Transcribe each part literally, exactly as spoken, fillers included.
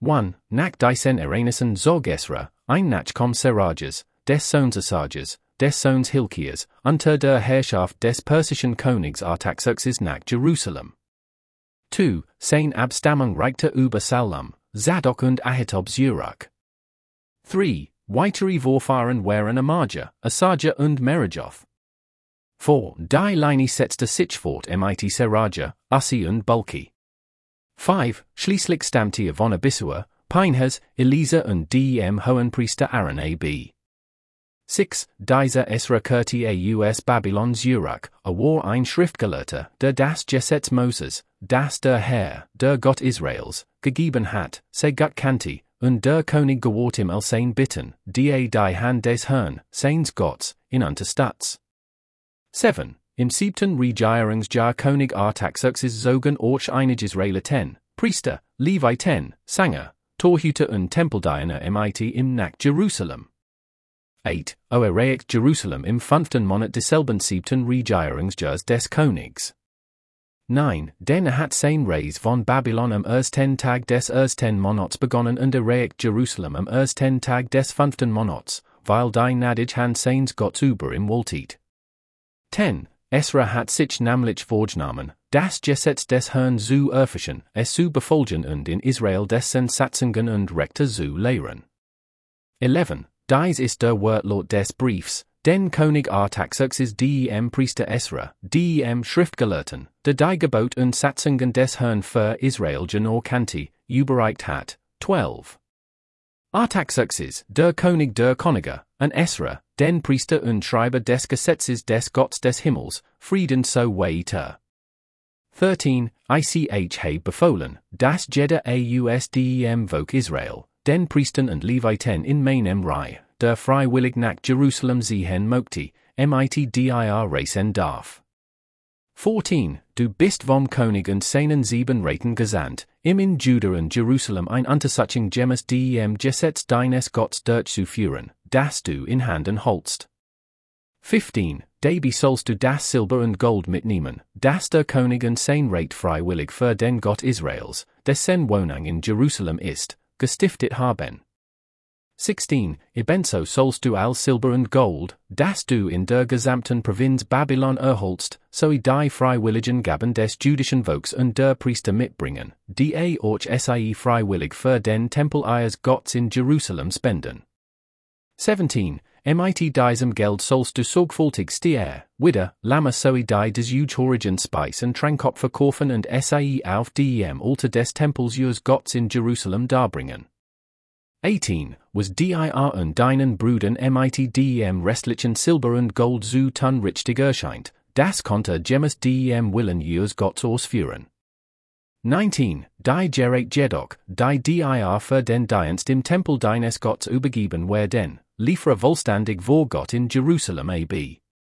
one. Nach diesen Ereignissen zog Esra, ein Nachkom Serajas, des Sohns Asajas, des Sohns Hilkias, unter der Herrschaft des persischen Königs Artaxerxes nach Jerusalem. two. Seine Abstammung reichte über Salom, Zadok und Ahitobs Urach. three. Weitere Vorfahren waren Amaja, Asaja und Merajoth. four. Die Linie setzte sich fort mit Seraja, Ussi und Bulki. five. Schließlich stammte von Abisua, Pinehas, Elisa und dem Hohenpriester Aaron ab. six. Dieser Esra kehrte aus Babylons Urach, a war ein Schriftgelehrter, der das Gesetz Moses, das der Herr, der Gott Israels, gegeben hat, se Gott kannte, und der König gewort ihm als sein Bitten, die die Hand des Herrn, seines Gottes, in Unterstats. seven. Im siebten Regierungsjahr König Artaxerxes zogen auch einige Israeliten, Priester, Leviten, Sänger, Torhüter und Tempeldiener mit ihm nach Jerusalem. eight. O erreicht Jerusalem im fünften Monat desselben siebten Regierungsjahrs des Königs. nine. Denn er hat sein Reis von Babylon am ersten Tag des ersten Monats begonnen und erreicht Jerusalem am ersten Tag des fünften Monats, weil die Nadig Hand seines Gottes über ihm wollte. ten. Esra hat sich nämlich vorgenommen, das Gesetz des Herrn zu erforschen, es zu befolgen und in Israel dessen Satzungen und Rechte zu lehren. eleven. Dies ist der Wortlaut des Briefs, den König Artaxerxes dem Priester Esra, dem Schriftgelehrten, der die Gebot und Satzungen des Herrn für Israel genau kannte, überreicht hat. twelve. Artaxerxes, der König der Könige, und Esra, den Priester und Schreiber des Gesetzes des Gottes des Himmels, Frieden so weiter. thirteen. Ich habe befohlen, dass jeder aus dem Volk Israel, den Priestern und Leviten in meinem Reich, der freiwillig nach Jerusalem ziehen möchte, mit dir reisen darf. fourteen. Du bist vom König und seinen sieben Räten gesandt, im in Juda und Jerusalem ein Untersuchung gemäß dem Gesetz deines Gottes durchzuführen, das du in Handen holst. fifteen. Dabei sollst du das Silber und Gold mitnehmen, das der König und sein Rat freiwillig für den Gott Israels, dessen Wohnung in Jerusalem ist, gestiftet haben. sixteen. Ebenso sollst du all Silber und Gold, das du in der gesamten Provinz Babylon erholst, sowie die freiwilligen Gaben des jüdischen Volks und der Priester mitbringen, die auch sie freiwillig für den Tempel ihres Gottes in Jerusalem spenden. seventeen. Mit diesem Geld sollst du sorgfältig Stier, Widder, Lämmer sowie die des Judhorigen Speis und Trankopf verkaufen und sie auf dem Altar des Tempels ihres Gottes in Jerusalem darbringen. eighteen. Was dir und deinen Brüdern mit dem restlichen Silber und Gold zu tun richtig erscheint, das konnte gemäß dem Willen ihres Gottes ausführen. nineteen. Die Gerät Jedok, die dir für den Dienst im Tempel deines Gottes übergeben werden, liefere vollständig vor Gott in Jerusalem ab.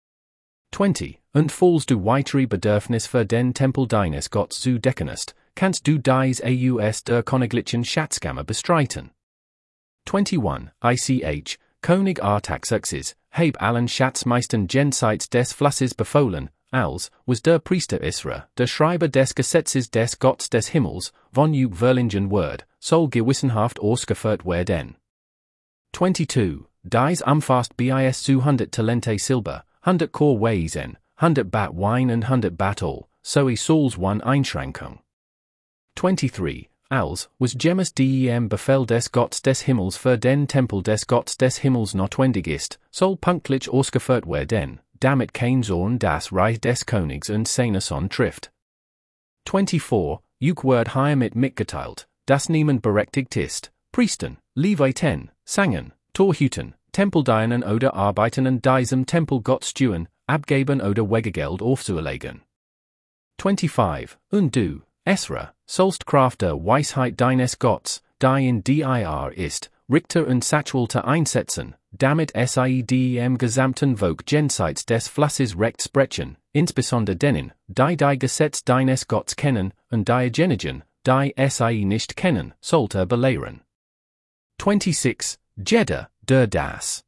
twenty. Und falls du weitere Bedürfnis für den Tempel deines Gottes zu decken hast, kannst du dies aus der königlichen Schatzkammer bestreiten. twenty-one. Ich, König Artaxerxes, heb allen Schatzmeistern jenseits des Flusses befohlen, als, was der Priester Esra, der Schreiber des Gesetzes des Gottes des Himmels, von Verlingen Word, soll gewissenhaft ausgeführt werden. twenty-two. Dies umfasst bis zu hundert Talente Silber, hundert Kor Weisen, hundert Bat Wein und hundert Bat Öl, sowie Sauls one Einschränkung. twenty-three. Als, was gemäß dem Befehl des Gottes des Himmels für den Tempel des Gottes des Himmels notwendig ist, soll pünktlich ausgeführt werden, damit kein Sohn das Reich des Königs und seiner Sohn trifft. twenty-four. Juk wird hiermit mitgeteilt, dass niemand berechtigt ist, Priestern, Leviten, Sängern, Torhütern, Tempeldienern oder Arbeitern an diesem Tempel Gott stehen, abgeben oder Wegegeld aufzuerlegen. twenty-five. Und du, Esra, sollst Kraft der Weisheit deines Gottes, die in dir ist, Richter und Sachwalter einsetzen, damit sie dem gesamten Volk jenseits des Flusses Recht sprechen, insbesondere denen, die die Gesetz deines Gottes kennen, und diejenigen, die sie nicht kennen, sollte belehren. twenty-six. Jeder, der das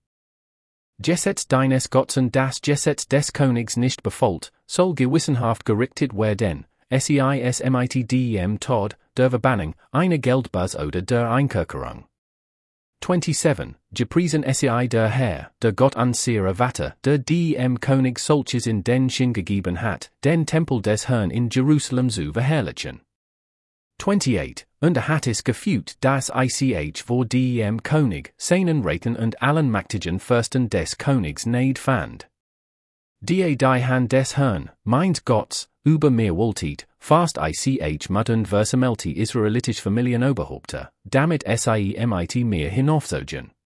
Gesetz deines Gottes und das Gesetz des Königs nicht befolgt, soll gewissenhaft gerichtet werden, seis mit dem Tod, der Verbanning, eine Geldbus oder der Einkerkerung. twenty-seven. Gepriesen sei der Herr, der Gott unserer Vater, der dem König solches in den Sinn gegeben hat, den Tempel des Herrn in Jerusalem zu verherrlichen. twenty-eight. Und er hat es gefügt, dass ich vor dem König, seinen Räten und allen mächtigen Fürsten des Königs neid fand. Die die Hand des Herrn, meint Gottes, über mir wohltit, fast ich mit und versammelte israelitisch Familienoberhäupter, damit sei mit mir hinaufzogen.